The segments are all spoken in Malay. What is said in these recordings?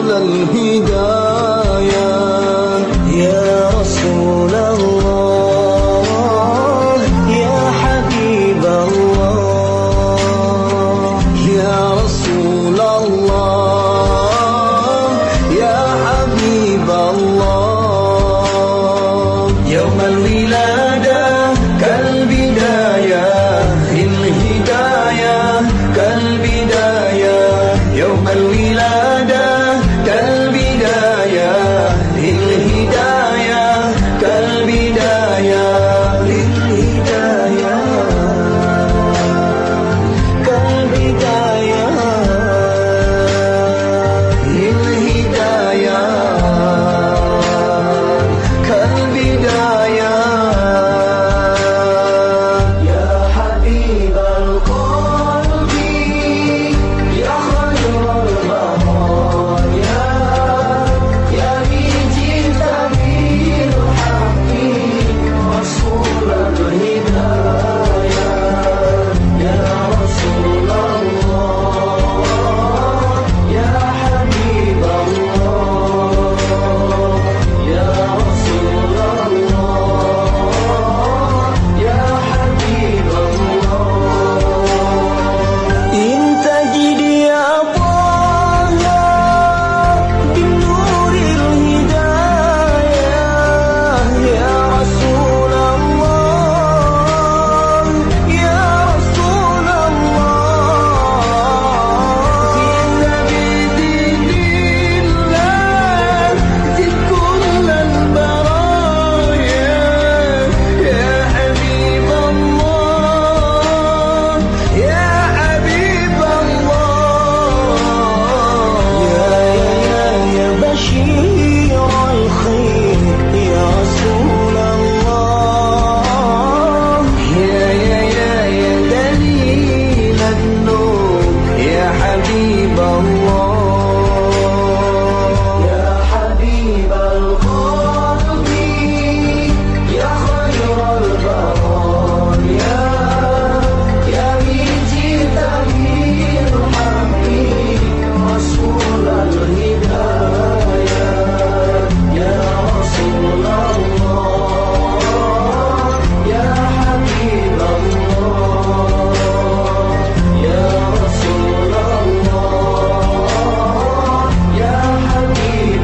الهداية يا رسول الله يا حبيب الله يا رسول الله يا حبيب الله يوم الولادة كالبداية الهداية كالبداية يوم الولادة كالبداية الهداية كالبداية للهداية كالبداية للهداية كالبداية يا حبيب القلب يا خير البرايا يا بجد بالحق رسول الهداية يا رسول الله يا حبيب الله يا رسول الله يا حبيب الله انت جدي يا طه بنور الهداية يا رسول الله يا رسول الله جئت بدين الله زد كل البرايا يا حبيب الله يا حبيب الله يا بشير الخير يا رسول الله يا دليل النور يا حبيب الله يا حبيب القلب يا خير البرايا يا بجد بالحق رسول الهداية يا رسول الله يا حبيب الله يا رسول الله يا حبيب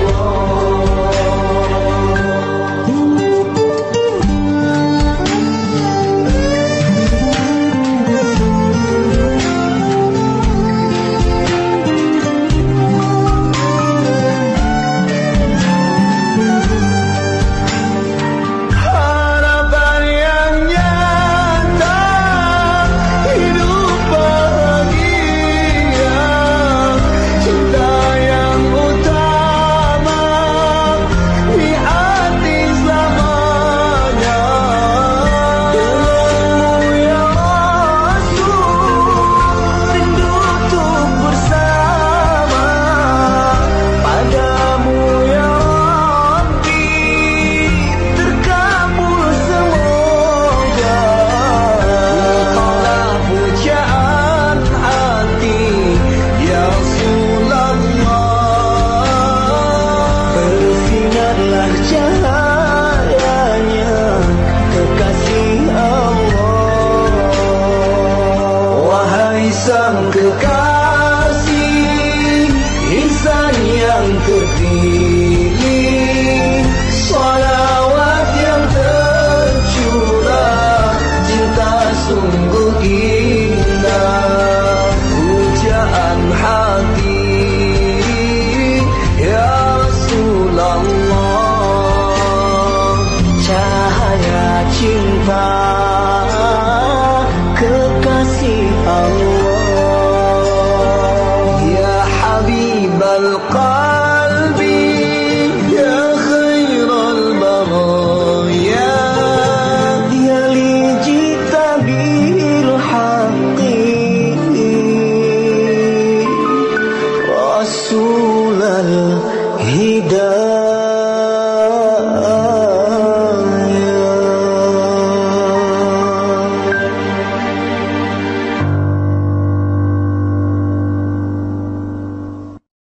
harapan yang nyata hidup bahagia cinta yang utama di hati selamanya denganmu ya Rasul rindu untuk bersama padamu ya Rabbi terkabul semoga engkaulah pujaan hati ya Rasulullah bersinarlah cahaya